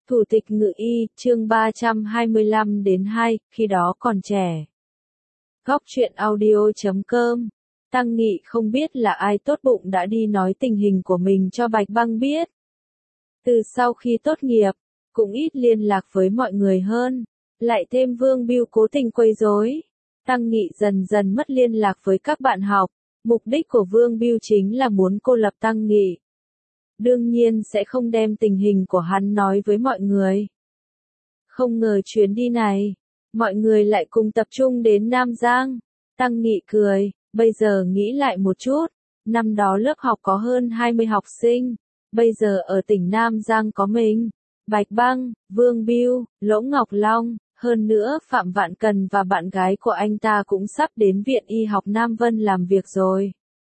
Thủ tịch Ngự Y, chương 325 đến 2, khi đó còn trẻ. Góc truyện audio.com. Tăng Nghị không biết là ai tốt bụng đã đi nói tình hình của mình cho Bạch Băng biết. Từ sau khi tốt nghiệp, cũng ít liên lạc với mọi người hơn, lại thêm Vương Bưu cố tình quấy rối. Tăng Nghị dần dần mất liên lạc với các bạn học, mục đích của Vương Bưu chính là muốn cô lập Tăng Nghị. Đương nhiên sẽ không đem tình hình của hắn nói với mọi người. Không ngờ chuyến đi này, mọi người lại cùng tập trung đến Nam Giang. Tăng Nghị cười, bây giờ nghĩ lại một chút, năm đó lớp học có hơn 20 học sinh, bây giờ ở tỉnh Nam Giang có mình, Bạch Băng, Vương Bưu, Lỗ Ngọc Long, hơn nữa Phạm Vạn Cần và bạn gái của anh ta cũng sắp đến Viện Y học Nam Vân làm việc rồi.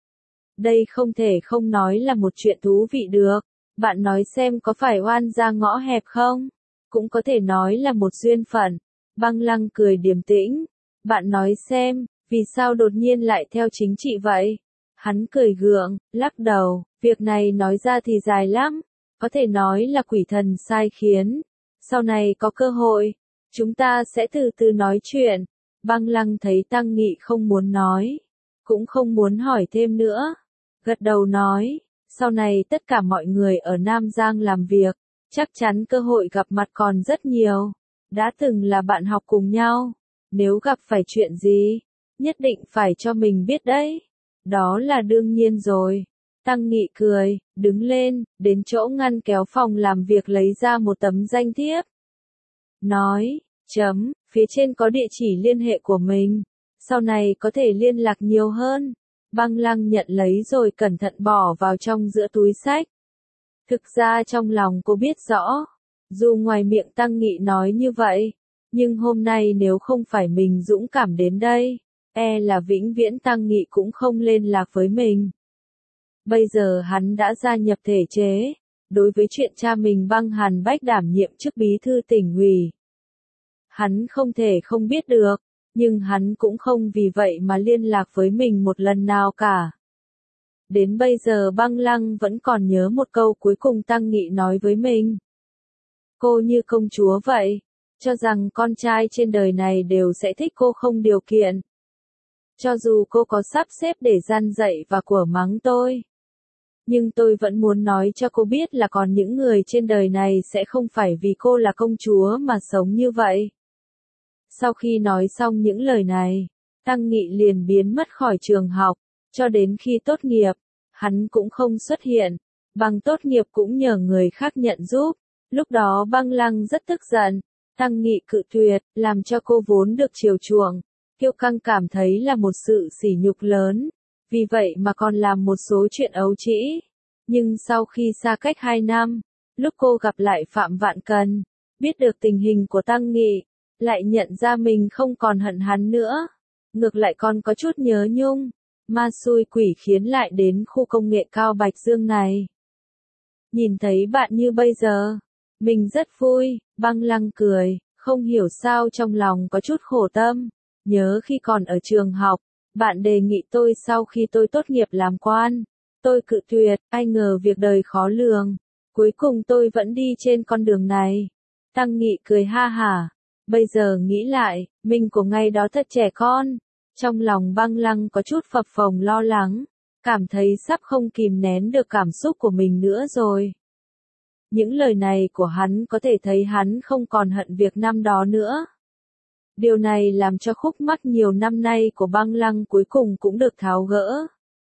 Đây không thể không nói là một chuyện thú vị được. Bạn nói xem có phải oan ra ngõ hẹp không? Cũng có thể nói là một duyên phận. Băng Lăng cười điềm tĩnh. Bạn nói xem, vì sao đột nhiên lại theo chính trị vậy? Hắn cười gượng, lắc đầu, việc này nói ra thì dài lắm. Có thể nói là quỷ thần sai khiến. Sau này có cơ hội, chúng ta sẽ từ từ nói chuyện. Băng Lăng thấy Tăng Nghị không muốn nói, cũng không muốn hỏi thêm nữa. Gật đầu nói, sau này tất cả mọi người ở Nam Giang làm việc, chắc chắn cơ hội gặp mặt còn rất nhiều. Đã từng là bạn học cùng nhau, nếu gặp phải chuyện gì, nhất định phải cho mình biết đấy. Đó là đương nhiên rồi. Tăng Nghị cười, đứng lên, đến chỗ ngăn kéo phòng làm việc lấy ra một tấm danh thiếp. Nói, phía trên có địa chỉ liên hệ của mình, sau này có thể liên lạc nhiều hơn. Băng Lăng nhận lấy rồi cẩn thận bỏ vào trong giữa túi xách. Thực ra trong lòng cô biết rõ, dù ngoài miệng Tăng Nghị nói như vậy, nhưng hôm nay nếu không phải mình dũng cảm đến đây, là vĩnh viễn Tăng Nghị cũng không liên lạc với mình. Bây giờ hắn đã gia nhập thể chế, đối với chuyện cha mình Băng Hàn Bách đảm nhiệm chức bí thư tỉnh ủy. Hắn không thể không biết được. Nhưng hắn cũng không vì vậy mà liên lạc với mình một lần nào cả. Đến bây giờ Băng Lăng vẫn còn nhớ một câu cuối cùng Tăng Nghị nói với mình. Cô như công chúa vậy, cho rằng con trai trên đời này đều sẽ thích cô không điều kiện. Cho dù cô có sắp xếp để gian dạy và của mắng tôi. Nhưng tôi vẫn muốn nói cho cô biết là còn những người trên đời này sẽ không phải vì cô là công chúa mà sống như vậy. Sau khi nói xong những lời này, Tăng Nghị liền biến mất khỏi trường học, cho đến khi tốt nghiệp, hắn cũng không xuất hiện, bằng tốt nghiệp cũng nhờ người khác nhận giúp. Lúc đó Băng Lăng rất tức giận, Tăng Nghị cự tuyệt, làm cho cô vốn được chiều chuộng, kiêu căng cảm thấy là một sự sỉ nhục lớn, vì vậy mà còn làm một số chuyện ấu trĩ. Nhưng sau khi xa cách 2 năm, lúc cô gặp lại Phạm Vạn Cần, biết được tình hình của Tăng Nghị, lại nhận ra mình không còn hận hắn nữa, ngược lại còn có chút nhớ nhung, ma xui quỷ khiến lại đến khu công nghệ cao Bạch Dương này. Nhìn thấy bạn như bây giờ, mình rất vui. Băng Lăng cười, không hiểu sao trong lòng có chút khổ tâm, nhớ khi còn ở trường học, bạn đề nghị tôi sau khi tôi tốt nghiệp làm quan, tôi cự tuyệt, ai ngờ việc đời khó lường, cuối cùng tôi vẫn đi trên con đường này. Tăng Nghị cười ha hả. Bây giờ nghĩ lại, mình của ngày đó thật trẻ con. Trong lòng Băng Lăng có chút phập phồng lo lắng, cảm thấy sắp không kìm nén được cảm xúc của mình nữa rồi. Những lời này của hắn có thể thấy hắn không còn hận việc năm đó nữa. Điều này làm cho khúc mắc nhiều năm nay của Băng Lăng cuối cùng cũng được tháo gỡ.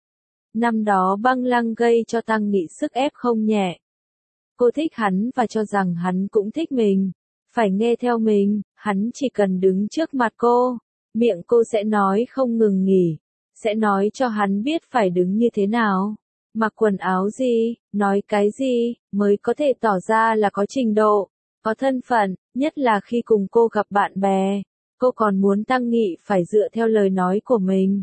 Năm đó Băng Lăng gây cho Tăng Nghị sức ép không nhẹ. Cô thích hắn và cho rằng hắn cũng thích mình. Phải nghe theo mình, hắn chỉ cần đứng trước mặt cô, miệng cô sẽ nói không ngừng nghỉ, sẽ nói cho hắn biết phải đứng như thế nào, mặc quần áo gì, nói cái gì, mới có thể tỏ ra là có trình độ, có thân phận, nhất là khi cùng cô gặp bạn bè, cô còn muốn Tăng Nghị phải dựa theo lời nói của mình.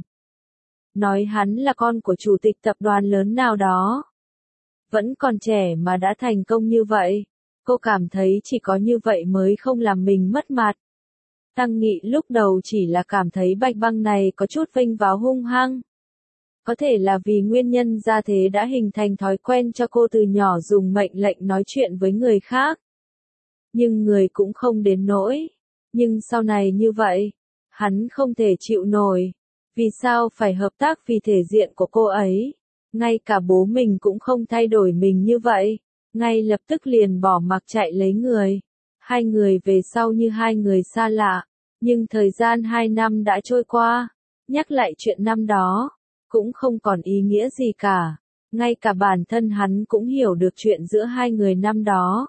Nói hắn là con của chủ tịch tập đoàn lớn nào đó. Vẫn còn trẻ mà đã thành công như vậy. Cô cảm thấy chỉ có như vậy mới không làm mình mất mặt. Tăng Nghị lúc đầu chỉ là cảm thấy Bạch Băng này có chút vênh váo hung hăng. Có thể là vì nguyên nhân gia thế đã hình thành thói quen cho cô từ nhỏ dùng mệnh lệnh nói chuyện với người khác. nhưng người cũng không đến nỗi. Nhưng sau này như vậy, hắn không thể chịu nổi. Vì sao phải hợp tác vì thể diện của cô ấy? Ngay cả bố mình cũng không thay đổi mình như vậy. Ngay lập tức liền bỏ mặc chạy lấy người. Hai người về sau như hai người xa lạ. Nhưng thời gian 2 năm đã trôi qua. Nhắc lại chuyện năm đó, cũng không còn ý nghĩa gì cả. Ngay cả bản thân hắn cũng hiểu được chuyện giữa hai người năm đó.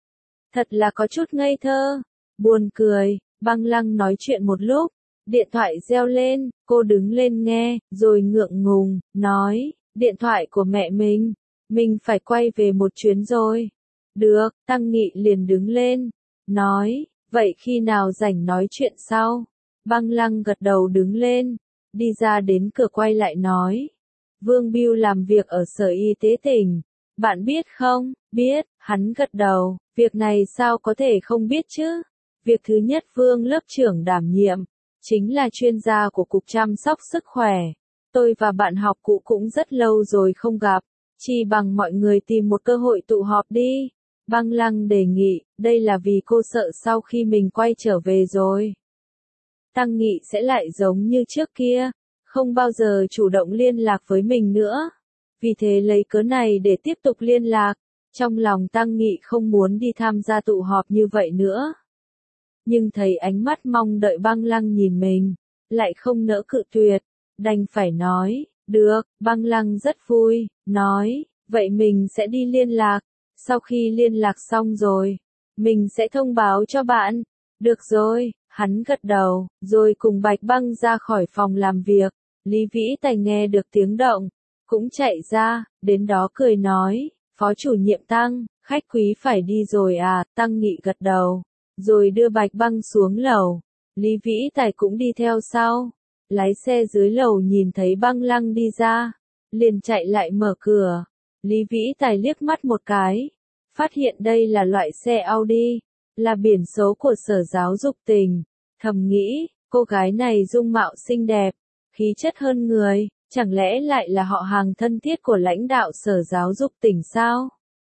Thật là có chút ngây thơ, buồn cười. Băng Lăng nói chuyện một lúc, điện thoại reo lên, cô đứng lên nghe, rồi ngượng ngùng, nói, điện thoại của mẹ mình phải quay về một chuyến rồi. Được, Tăng Nghị liền đứng lên, nói, vậy khi nào rảnh nói chuyện sau? Băng Lăng gật đầu đứng lên, đi ra đến cửa quay lại nói, Vương Bưu làm việc ở Sở Y tế tỉnh, bạn biết không? Biết, hắn gật đầu, việc này sao có thể không biết chứ? Việc thứ nhất Vương lớp trưởng đảm nhiệm, chính là chuyên gia của Cục Chăm sóc Sức khỏe. Tôi và bạn học cũ cũng rất lâu rồi không gặp, chỉ bằng mọi người tìm một cơ hội tụ họp đi. Băng Lăng đề nghị, đây là vì cô sợ sau khi mình quay trở về rồi. Tăng Nghị sẽ lại giống như trước kia, không bao giờ chủ động liên lạc với mình nữa. Vì thế lấy cớ này để tiếp tục liên lạc, trong lòng Tăng Nghị không muốn đi tham gia tụ họp như vậy nữa. Nhưng thấy ánh mắt mong đợi Băng Lăng nhìn mình, lại không nỡ cự tuyệt, đành phải nói, được, Băng Lăng rất vui, nói, vậy mình sẽ đi liên lạc, sau khi liên lạc xong rồi, mình sẽ thông báo cho bạn, được rồi, hắn gật đầu, rồi cùng Bạch Băng ra khỏi phòng làm việc, Lý Vĩ Tài nghe được tiếng động, cũng chạy ra, đến đó cười nói, Phó chủ nhiệm Tăng, khách quý phải đi rồi à, Tăng Nghị gật đầu. Rồi đưa Bạch Băng xuống lầu, Lý Vĩ Tài cũng đi theo sau, lái xe dưới lầu nhìn thấy Băng Lăng đi ra, liền chạy lại mở cửa, Lý Vĩ Tài liếc mắt một cái, phát hiện đây là loại xe Audi, là biển số của Sở Giáo dục tỉnh, thầm nghĩ, cô gái này dung mạo xinh đẹp, khí chất hơn người, chẳng lẽ lại là họ hàng thân thiết của lãnh đạo Sở Giáo dục tỉnh sao?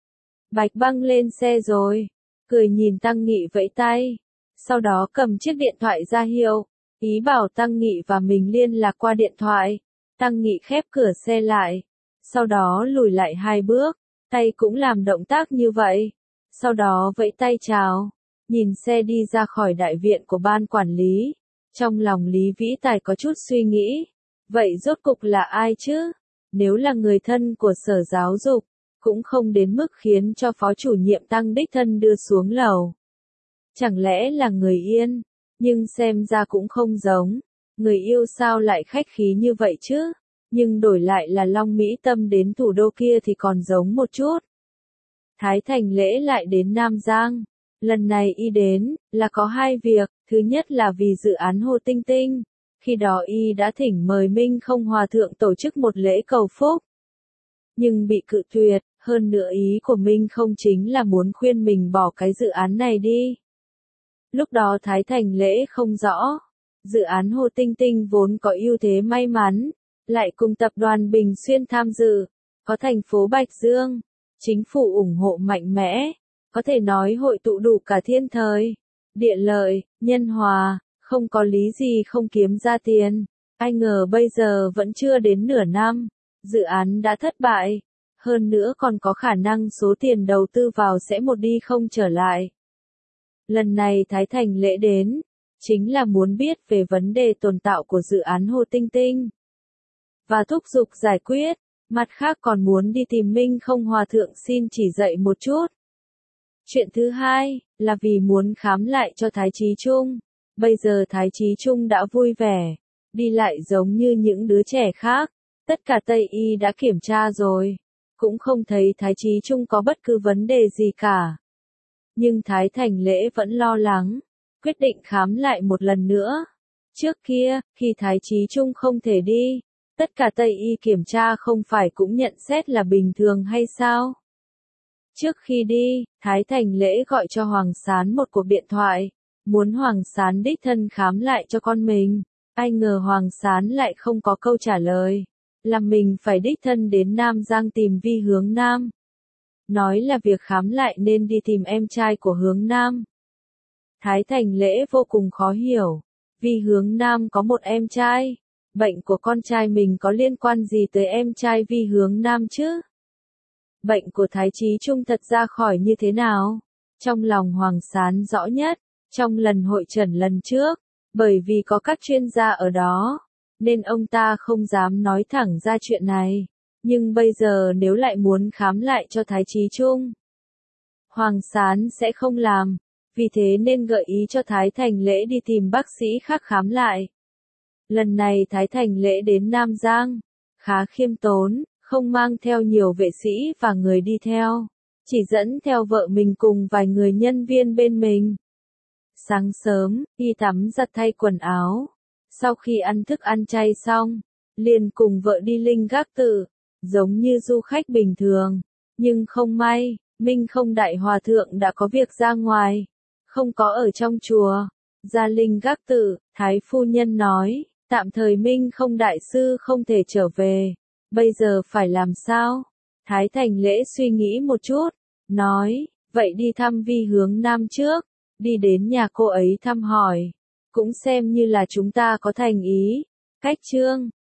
Bạch Băng lên xe rồi. Cười nhìn Tăng Nghị vẫy tay, sau đó cầm chiếc điện thoại ra hiệu, ý bảo Tăng Nghị và mình liên lạc qua điện thoại. Tăng Nghị khép cửa xe lại, sau đó lùi lại 2 bước, tay cũng làm động tác như vậy, sau đó vẫy tay chào, nhìn xe đi ra khỏi đại viện của ban quản lý. Trong lòng Lý Vĩ Tài có chút suy nghĩ, vậy rốt cục là ai chứ? Nếu là người thân của Sở Giáo dục, cũng không đến mức khiến cho phó chủ nhiệm Tăng đích thân đưa xuống lầu. Chẳng lẽ là người Yên, nhưng xem ra cũng không giống, người yêu sao lại khách khí như vậy chứ, nhưng đổi lại là Long Mỹ Tâm đến thủ đô kia thì còn giống một chút. Thái Thành Lễ lại đến Nam Giang, lần này y đến, là có 2 việc, thứ nhất là vì dự án Hồ Tinh Tinh, khi đó y đã thỉnh mời Minh Không Hòa Thượng tổ chức một lễ cầu phúc. Nhưng bị cự tuyệt, hơn nữa ý của Minh Không chính là muốn khuyên mình bỏ cái dự án này đi. Lúc đó Thái Thành Lễ không rõ, dự án Hồ Tinh Tinh vốn có ưu thế may mắn, lại cùng tập đoàn Bình Xuyên tham dự, có thành phố Bạch Dương, chính phủ ủng hộ mạnh mẽ, có thể nói hội tụ đủ cả thiên thời, địa lợi, nhân hòa, không có lý gì không kiếm ra tiền. Ai ngờ bây giờ vẫn chưa đến nửa năm, dự án đã thất bại, hơn nữa còn có khả năng số tiền đầu tư vào sẽ một đi không trở lại. Lần này Thái Thành Lễ đến, chính là muốn biết về vấn đề tồn tại của dự án Hồ Tinh Tinh, và thúc giục giải quyết, mặt khác còn muốn đi tìm Minh Không Hòa Thượng xin chỉ dạy một chút. Chuyện thứ hai, là vì muốn khám lại cho Thái Chí Trung, bây giờ Thái Chí Trung đã vui vẻ, đi lại giống như những đứa trẻ khác, tất cả Tây Y đã kiểm tra rồi, cũng không thấy Thái Chí Trung có bất cứ vấn đề gì cả. Nhưng Thái Thành Lễ vẫn lo lắng, quyết định khám lại một lần nữa. Trước kia, khi Thái Chí Trung không thể đi, tất cả Tây Y kiểm tra không phải cũng nhận xét là bình thường hay sao? Trước khi đi, Thái Thành Lễ gọi cho Hoàng Sán một cuộc điện thoại, muốn Hoàng Sán đích thân khám lại cho con mình. Ai ngờ Hoàng Sán lại không có câu trả lời, làm mình phải đích thân đến Nam Giang tìm Vi Hướng Nam. nói là việc khám lại nên đi tìm em trai của Hướng Nam. Thái Thành Lễ vô cùng khó hiểu, vì Hướng Nam có một em trai, bệnh của con trai mình có liên quan gì tới em trai Vi Hướng Nam chứ? Bệnh của Thái Chí Trung thật ra khỏi như thế nào? Trong lòng Hoàng Sán rõ nhất, trong lần hội trần lần trước, bởi vì có các chuyên gia ở đó, nên ông ta không dám nói thẳng ra chuyện này. Nhưng bây giờ nếu lại muốn khám lại cho Thái Chí Trung, Hoàng Sán sẽ không làm, vì thế nên gợi ý cho Thái Thành Lễ đi tìm bác sĩ khác khám lại. Lần này Thái Thành Lễ đến Nam Giang, khá khiêm tốn, không mang theo nhiều vệ sĩ và người đi theo, chỉ dẫn theo vợ mình cùng vài người nhân viên bên mình. Sáng sớm, y tắm giặt thay quần áo, sau khi ăn thức ăn chay xong, liền cùng vợ đi Linh Gác Tự, giống như du khách bình thường, nhưng không may, Minh Không Đại Hòa Thượng đã có việc ra ngoài, không có ở trong chùa. Ra Linh Gác Tự, Thái phu nhân nói, tạm thời Minh Không Đại sư không thể trở về, bây giờ phải làm sao? Thái Thành Lễ suy nghĩ một chút, nói, vậy đi thăm Vi Hướng Nam trước, đi đến nhà cô ấy thăm hỏi, cũng xem như là chúng ta có thành ý. Cách chương